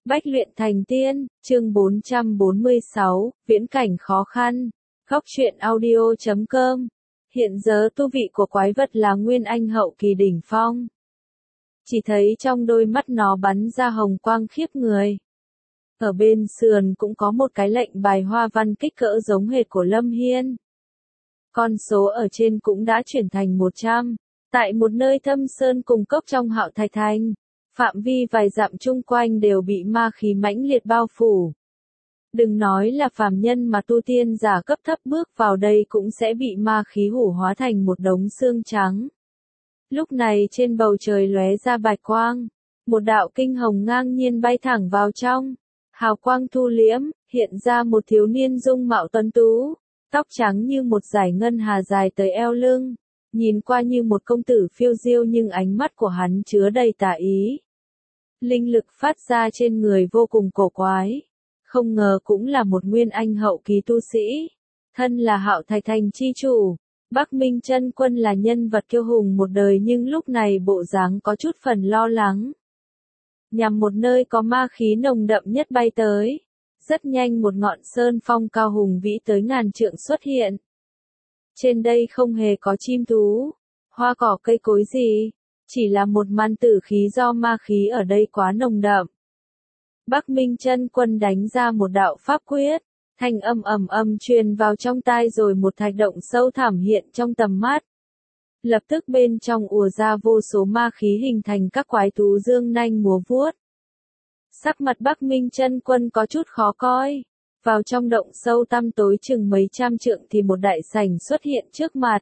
Bách luyện thành tiên, chương 446, viễn cảnh khó khăn. Góc truyện audio.com. Hiện giờ tu vị của quái vật là Nguyên Anh hậu kỳ đỉnh phong. Chỉ thấy trong đôi mắt nó bắn ra hồng quang khiếp người. Ở bên sườn cũng có một cái lệnh bài hoa văn kích cỡ giống hệt của Lâm Hiên. Con số ở trên cũng đã chuyển thành 100. Tại một nơi thâm sơn cùng cốc trong Hạo Thạch Thành, phạm vi vài dặm chung quanh đều bị ma khí mãnh liệt bao phủ. Đừng nói là phàm nhân mà tu tiên giả cấp thấp bước vào đây cũng sẽ bị ma khí hủ hóa thành một đống xương trắng. Lúc này trên bầu trời lóe ra bạch quang, một đạo kinh hồng ngang nhiên bay thẳng vào trong. Hào quang thu liễm, hiện ra một thiếu niên dung mạo tuấn tú, tóc trắng như một dải ngân hà dài tới eo lưng, nhìn qua như một công tử phiêu diêu nhưng ánh mắt của hắn chứa đầy tà ý. Linh lực phát ra trên người vô cùng cổ quái, không ngờ cũng là một Nguyên Anh hậu kỳ tu sĩ. Thân là Hạo Thạch Thành chi chủ, Bắc Minh Chân Quân là nhân vật kiêu hùng một đời nhưng lúc này bộ dáng có chút phần lo lắng. Nhằm một nơi có ma khí nồng đậm nhất bay tới. Rất nhanh một ngọn sơn phong cao hùng vĩ tới ngàn trượng xuất hiện. Trên đây không hề có chim thú, hoa cỏ cây cối gì, chỉ là một màn tử khí do ma khí ở đây quá nồng đậm. Bắc Minh Chân Quân đánh ra một đạo pháp quyết, thanh âm ầm ầm truyền vào trong tai rồi một thạch động sâu thẳm hiện trong tầm mắt. Lập tức bên trong ùa ra vô số ma khí hình thành các quái thú dương nanh múa vuốt. Sắc mặt Bắc Minh Chân Quân có chút khó coi. Vào trong động sâu tăm tối chừng mấy trăm trượng thì một đại sảnh xuất hiện trước mặt.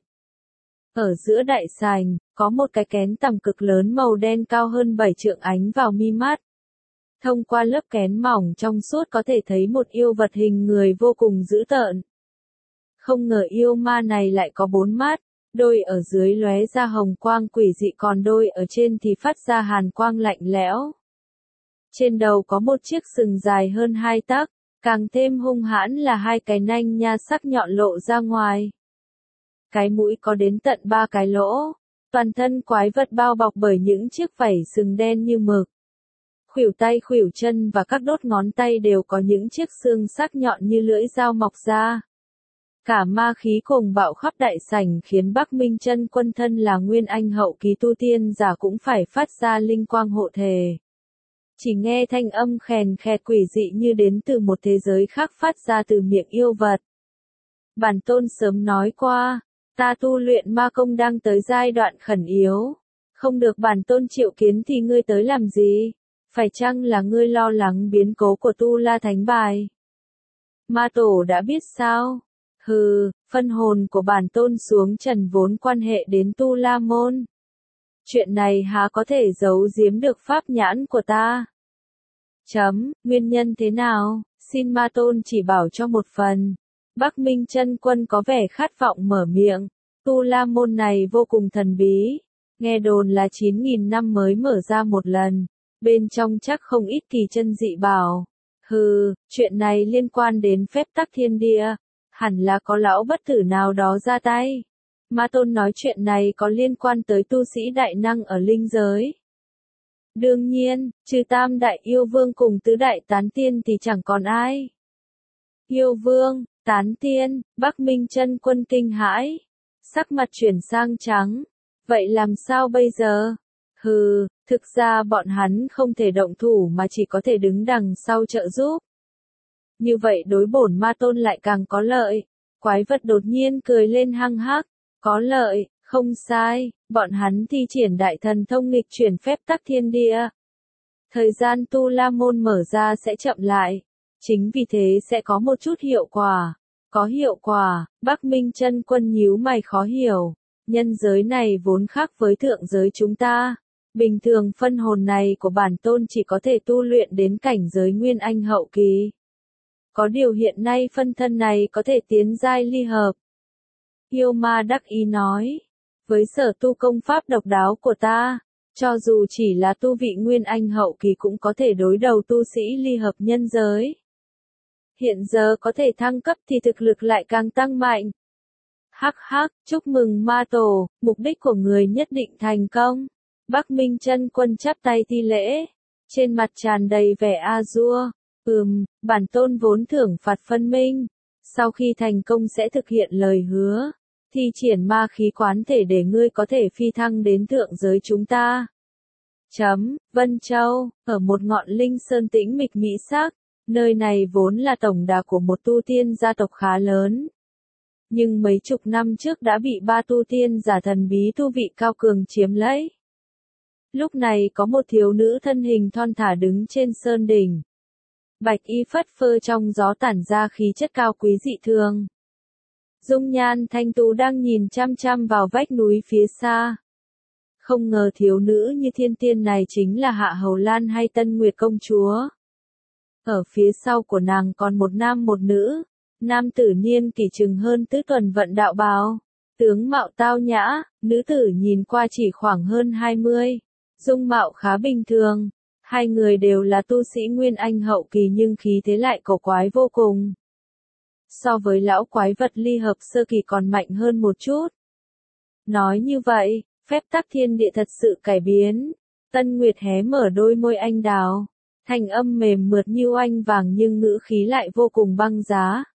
Ở giữa đại sảnh, có một cái kén tằm cực lớn màu đen cao hơn 7 trượng ánh vào mi mắt. Thông qua lớp kén mỏng trong suốt có thể thấy một yêu vật hình người vô cùng dữ tợn. Không ngờ yêu ma này lại có 4 mắt, đôi ở dưới lóe ra hồng quang quỷ dị còn đôi ở trên thì phát ra hàn quang lạnh lẽo. Trên đầu có một chiếc sừng dài hơn 2 tấc, càng thêm hung hãn là 2 cái nanh nha sắc nhọn lộ ra ngoài. Cái mũi có đến tận 3 cái lỗ, toàn thân quái vật bao bọc bởi những chiếc vảy sừng đen như mực. Khuỷu tay khuỷu chân và các đốt ngón tay đều có những chiếc xương sắc nhọn như lưỡi dao mọc ra. Cả ma khí cùng bạo khắp đại sảnh khiến Bắc Minh Chân Quân thân là Nguyên Anh hậu kỳ tu tiên giả cũng phải phát ra linh quang hộ thể. Chỉ nghe thanh âm khèn khẹt quỷ dị như đến từ một thế giới khác phát ra từ miệng yêu vật. Bản tôn sớm nói qua, ta tu luyện ma công đang tới giai đoạn khẩn yếu. Không được bản tôn triệu kiến thì ngươi tới làm gì? Phải chăng là ngươi lo lắng biến cố của Tu La Thánh Bài? Ma tổ đã biết sao? Hừ, phân hồn của bản tôn xuống trần vốn quan hệ đến Tu La Môn. Chuyện này há có thể giấu giếm được pháp nhãn của ta? Nguyên nhân thế nào? Xin ma tôn chỉ bảo cho một phần. Bắc Minh Chân Quân có vẻ khát vọng mở miệng. Tu La Môn này vô cùng thần bí. Nghe đồn là 9.000 năm mới mở ra một lần. Bên trong chắc không ít kỳ chân dị bảo. Hừ, chuyện này liên quan đến phép tắc thiên địa. Hẳn là có lão bất tử nào đó ra tay. Ma tôn nói chuyện này có liên quan tới tu sĩ đại năng ở linh giới. Đương nhiên, trừ tam đại yêu vương cùng tứ đại tán tiên thì chẳng còn ai. Yêu vương, tán tiên, Bắc Minh Chân Quân kinh hãi. Sắc mặt chuyển sang trắng. Vậy làm sao bây giờ? Hừ, thực ra bọn hắn không thể động thủ mà chỉ có thể đứng đằng sau trợ giúp. Như vậy đối bổn ma tôn lại càng có lợi. Quái vật đột nhiên cười lên hăng hắc. Có lợi, không sai, bọn hắn thi triển đại thần thông nghịch chuyển phép tắc thiên địa. Thời gian Tu La Môn mở ra sẽ chậm lại. Chính vì thế sẽ có một chút hiệu quả. Có hiệu quả, Bắc Minh Chân Quân nhíu mày khó hiểu. Nhân giới này vốn khác với thượng giới chúng ta. Bình thường phân hồn này của bản tôn chỉ có thể tu luyện đến cảnh giới Nguyên Anh hậu kỳ. Có điều hiện nay phân thân này có thể tiến giai ly hợp. Yêu ma đắc ý nói. Với sở tu công pháp độc đáo của ta, cho dù chỉ là tu vị Nguyên Anh hậu kỳ cũng có thể đối đầu tu sĩ ly hợp nhân giới. Hiện giờ có thể thăng cấp thì thực lực lại càng tăng mạnh. Hắc hắc, chúc mừng ma tổ, mục đích của người nhất định thành công. Bắc Minh Chân Quân chắp tay thi lễ. trên mặt tràn đầy vẻ a-dua. Bản tôn vốn thưởng phạt phân minh, sau khi thành công sẽ thực hiện lời hứa, thi triển ma khí quán thể để ngươi có thể phi thăng đến thượng giới chúng ta. Vân Châu, ở một ngọn linh sơn tĩnh mịch mỹ sắc, nơi này vốn là tổng đà của một tu tiên gia tộc khá lớn. Nhưng mấy chục năm trước đã bị ba tu tiên giả thần bí tu vị cao cường chiếm lấy. Lúc này có một thiếu nữ thân hình thon thả đứng trên sơn đỉnh. Bạch y phất phơ trong gió tản ra khí chất cao quý dị thường. Dung nhan thanh tú đang nhìn chăm chăm vào vách núi phía xa. Không ngờ thiếu nữ như thiên tiên này chính là Hạ Hầu Lan hay Tân Nguyệt công chúa. Ở phía sau của nàng còn một nam một nữ, nam tử niên kỷ chừng hơn tứ tuần vận đạo bào, tướng mạo tao nhã, nữ tử nhìn qua chỉ khoảng hơn 20, dung mạo khá bình thường. Hai người đều là tu sĩ Nguyên Anh hậu kỳ nhưng khí thế lại cổ quái vô cùng. So với lão quái vật ly hợp sơ kỳ còn mạnh hơn một chút. Nói như vậy, phép tắc thiên địa thật sự cải biến. Tân Nguyệt hé mở đôi môi anh đào, thanh âm mềm mượt như oanh vàng nhưng ngữ khí lại vô cùng băng giá.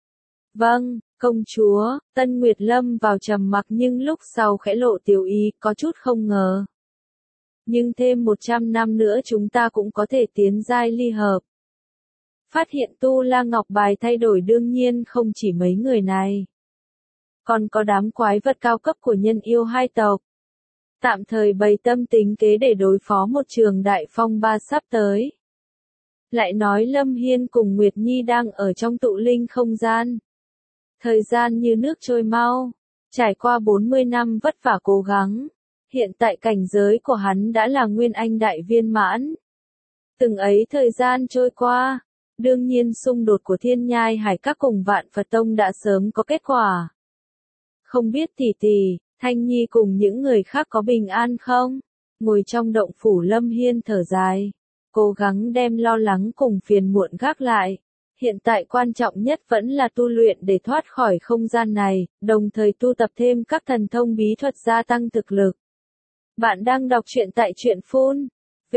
Vâng, công chúa. Tân Nguyệt lâm vào trầm mặc nhưng lúc sau khẽ lộ tiểu ý, có chút không ngờ. Nhưng thêm 100 năm nữa chúng ta cũng có thể tiến giai ly hợp. Phát hiện Tu La Ngọc Bài thay đổi đương nhiên không chỉ mấy người này. Còn có đám quái vật cao cấp của nhân yêu hai tộc. Tạm thời bày tâm tính kế để đối phó một trường đại phong ba sắp tới. Lại nói Lâm Hiên cùng Nguyệt Nhi đang ở trong tụ linh không gian. Thời gian như nước trôi mau. Trải qua 40 năm vất vả cố gắng. Hiện tại cảnh giới của hắn đã là Nguyên Anh đại viên mãn. Từng ấy thời gian trôi qua, đương nhiên xung đột của Thiên Nhai Hải Các cùng Vạn Phật Tông đã sớm có kết quả. Không biết tỷ tỷ, Thanh Nhi cùng những người khác có bình an không? Ngồi trong động phủ Lâm Hiên thở dài, cố gắng đem lo lắng cùng phiền muộn gác lại. Hiện tại quan trọng nhất vẫn là tu luyện để thoát khỏi không gian này, đồng thời tu tập thêm các thần thông bí thuật gia tăng thực lực. Bạn đang đọc truyện tại truyện phun.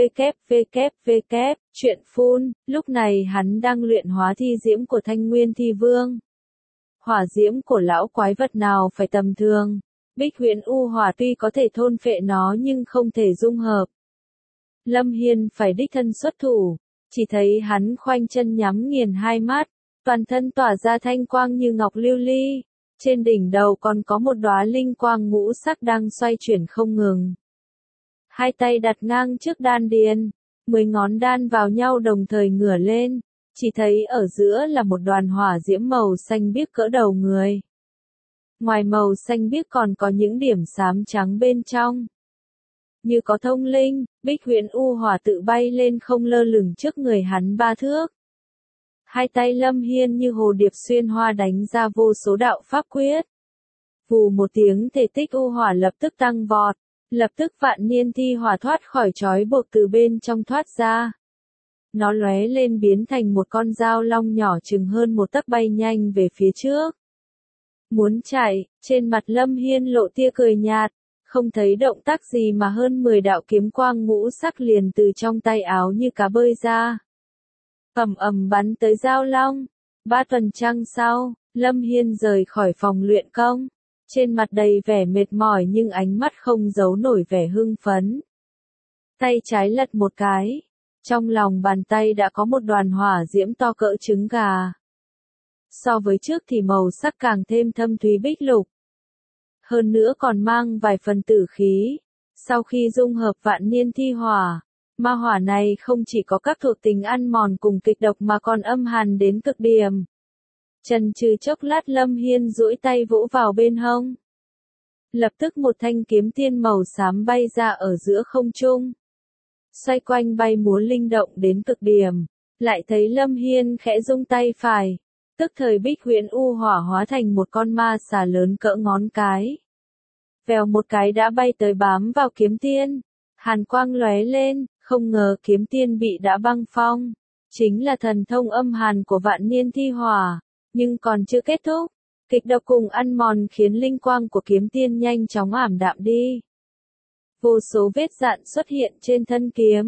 Truyện phun, lúc này hắn đang luyện hóa thi diễm của Thanh Nguyên Thi Vương. Hỏa diễm của lão quái vật nào phải tầm thường. Bích Huyễn U Hỏa tuy có thể thôn phệ nó nhưng không thể dung hợp. Lâm Hiên phải đích thân xuất thủ, chỉ thấy hắn khoanh chân nhắm nghiền hai mắt, toàn thân tỏa ra thanh quang như ngọc lưu ly. Trên đỉnh đầu còn có một đóa linh quang ngũ sắc đang xoay chuyển không ngừng. Hai tay đặt ngang trước đan điền, 10 ngón đan vào nhau đồng thời ngửa lên, chỉ thấy ở giữa là một đoàn hỏa diễm màu xanh biếc cỡ đầu người. Ngoài màu xanh biếc còn có những điểm xám trắng bên trong. Như có thông linh, Bích Huyễn U Hỏa tự bay lên không lơ lửng trước người hắn 3 thước. Hai tay Lâm Hiên như hồ điệp xuyên hoa đánh ra vô số đạo pháp quyết. Vù một tiếng thể tích U Hỏa lập tức tăng vọt. Lập tức Vạn Niên Thi Hỏa thoát khỏi trói buộc từ bên trong thoát ra. Nó lóe lên biến thành một con dao long nhỏ chừng hơn một tấc bay nhanh về phía trước. Muốn chạy, trên mặt Lâm Hiên lộ tia cười nhạt, không thấy động tác gì mà hơn 10 đạo kiếm quang ngũ sắc liền từ trong tay áo như cá bơi ra. Ầm bắn tới dao long. 3 tuần trăng sau, Lâm Hiên rời khỏi phòng luyện công. Trên mặt đầy vẻ mệt mỏi nhưng ánh mắt không giấu nổi vẻ hưng phấn. Tay trái lật một cái. Trong lòng bàn tay đã có một đoàn hỏa diễm to cỡ trứng gà. So với trước thì màu sắc càng thêm thâm thúy bích lục. Hơn nữa còn mang vài phần tử khí. Sau khi dung hợp Vạn Niên Thi Hỏa, ma hỏa này không chỉ có các thuộc tính ăn mòn cùng kịch độc mà còn âm hàn đến cực điểm. Chần chừ chốc lát Lâm Hiên duỗi tay vỗ vào bên hông. Lập tức một thanh kiếm tiên màu xám bay ra ở giữa không trung. Xoay quanh bay múa linh động đến cực điểm. Lại thấy Lâm Hiên khẽ rung tay phải. Tức thời Bích Huyễn U Hỏa hóa thành một con ma xà lớn cỡ ngón cái. Vèo một cái đã bay tới bám vào kiếm tiên. Hàn quang lóe lên, không ngờ kiếm tiên bị đã băng phong. Chính là thần thông âm hàn của Vạn Niên Thi Hỏa. Nhưng còn chưa kết thúc, kịch độc cùng ăn mòn khiến linh quang của kiếm tiên nhanh chóng ảm đạm đi. Vô số vết dạn xuất hiện trên thân kiếm,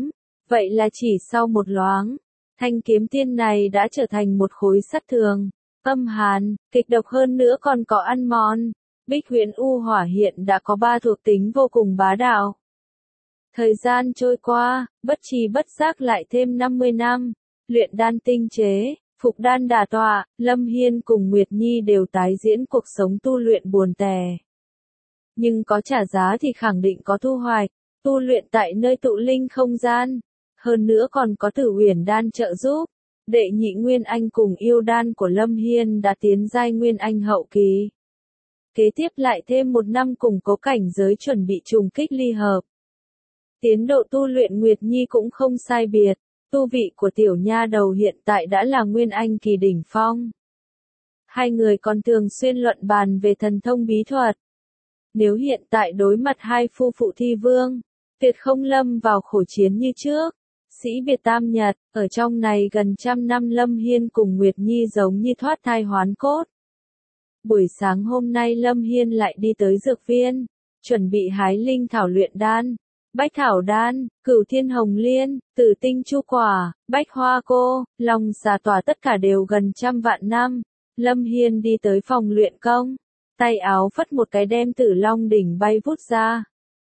Vậy là chỉ sau một loáng, thanh kiếm tiên này đã trở thành một khối sắt thường, âm hàn, kịch độc hơn nữa còn có ăn mòn. Bích Huyễn U Hỏa hiện đã có 3 thuộc tính vô cùng bá đạo. Thời gian trôi qua, bất trì bất giác lại thêm 50 năm, luyện đan tinh chế, phục đan đả tọa, Lâm Hiên cùng Nguyệt Nhi đều tái diễn cuộc sống tu luyện buồn tẻ. Nhưng có trả giá thì khẳng định có thu hoạch, tu luyện tại nơi tụ linh không gian, hơn nữa còn có Tử Huyền đan trợ giúp. Đệ nhị Nguyên Anh cùng yêu đan của Lâm Hiên đã tiến giai Nguyên Anh hậu kỳ. Kế tiếp lại thêm 1 năm củng cố cảnh giới chuẩn bị trùng kích ly hợp. Tiến độ tu luyện Nguyệt Nhi cũng không sai biệt, tu vị của tiểu nha đầu hiện tại đã là Nguyên Anh kỳ đỉnh phong. Hai người còn thường xuyên luận bàn về thần thông bí thuật. Nếu hiện tại đối mặt hai phu phụ thi vương, tuyệt không lâm vào khổ chiến như trước. Sĩ biệt tam nhật, ở trong này gần 100 năm Lâm Hiên cùng Nguyệt Nhi giống như thoát thai hoán cốt. Buổi sáng hôm nay Lâm Hiên lại đi tới dược viên, chuẩn bị hái linh thảo luyện đan, bách thảo đan, cửu thiên hồng liên, tử tinh chu quả, bách hoa cô, long xà tỏa tất cả đều gần 100 vạn năm. Lâm Hiên đi tới phòng luyện công, tay áo phất một cái đem Tử Long đỉnh bay vút ra.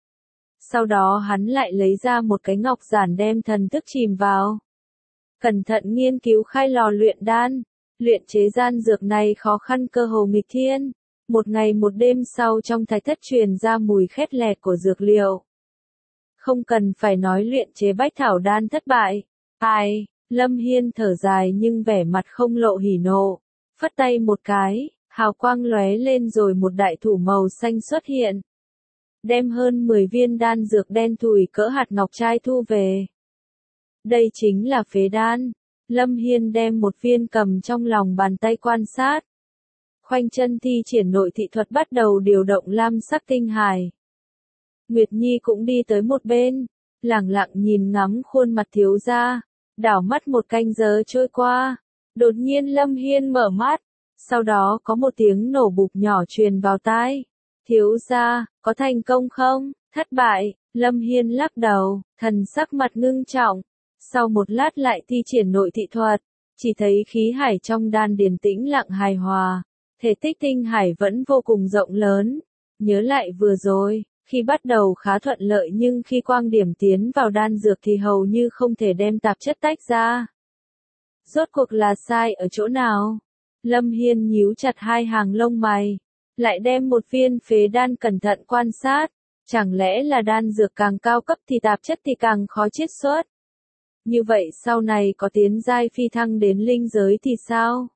Sau đó hắn lại lấy ra một cái ngọc giản đem thần thức chìm vào. Cẩn thận nghiên cứu khai lò luyện đan. Luyện chế gian dược này khó khăn cơ hồ nghịch thiên. Một ngày một đêm sau trong thạch thất truyền ra mùi khét lẹt của dược liệu. Không cần phải nói luyện chế bách thảo đan thất bại. Ai, Lâm Hiên thở dài nhưng vẻ mặt không lộ hỉ nộ. Phất tay một cái, hào quang lóe lên rồi một đại thủ màu xanh xuất hiện. Đem hơn 10 viên đan dược đen thùi cỡ hạt ngọc trai thu về. Đây chính là phế đan. Lâm Hiên đem một viên cầm trong lòng bàn tay quan sát. Khoanh chân thi triển nội thị thuật bắt đầu điều động lam sắc tinh hải. Nguyệt Nhi cũng đi tới một bên, lẳng lặng nhìn ngắm khuôn mặt thiếu gia, đảo mắt một canh giờ trôi qua. Đột nhiên Lâm Hiên mở mắt, sau đó có một tiếng nổ bụp nhỏ truyền vào tai. Thiếu gia, có thành công không? Thất bại, Lâm Hiên lắc đầu, thần sắc mặt ngưng trọng. Sau một lát lại thi triển nội thị thuật, chỉ thấy khí hải trong đan điền tĩnh lặng hài hòa, thể tích tinh hải vẫn vô cùng rộng lớn. Nhớ lại vừa rồi, khi bắt đầu khá thuận lợi nhưng khi quang điểm tiến vào đan dược thì hầu như không thể đem tạp chất tách ra. Rốt cuộc là sai ở chỗ nào? Lâm Hiên nhíu chặt hai hàng lông mày, lại đem một viên phế đan cẩn thận quan sát. Chẳng lẽ là đan dược càng cao cấp thì tạp chất thì càng khó chiết xuất? Như vậy sau này có tiến giai phi thăng đến linh giới thì sao?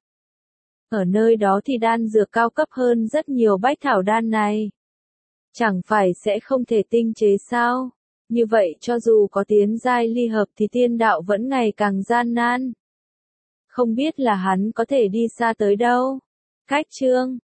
Ở nơi đó thì đan dược cao cấp hơn rất nhiều bách thảo đan này. Chẳng phải sẽ không thể tinh chế sao? Như vậy cho dù có tiến giai ly hợp thì tiên đạo vẫn ngày càng gian nan. Không biết là hắn có thể đi xa tới đâu. Cách chương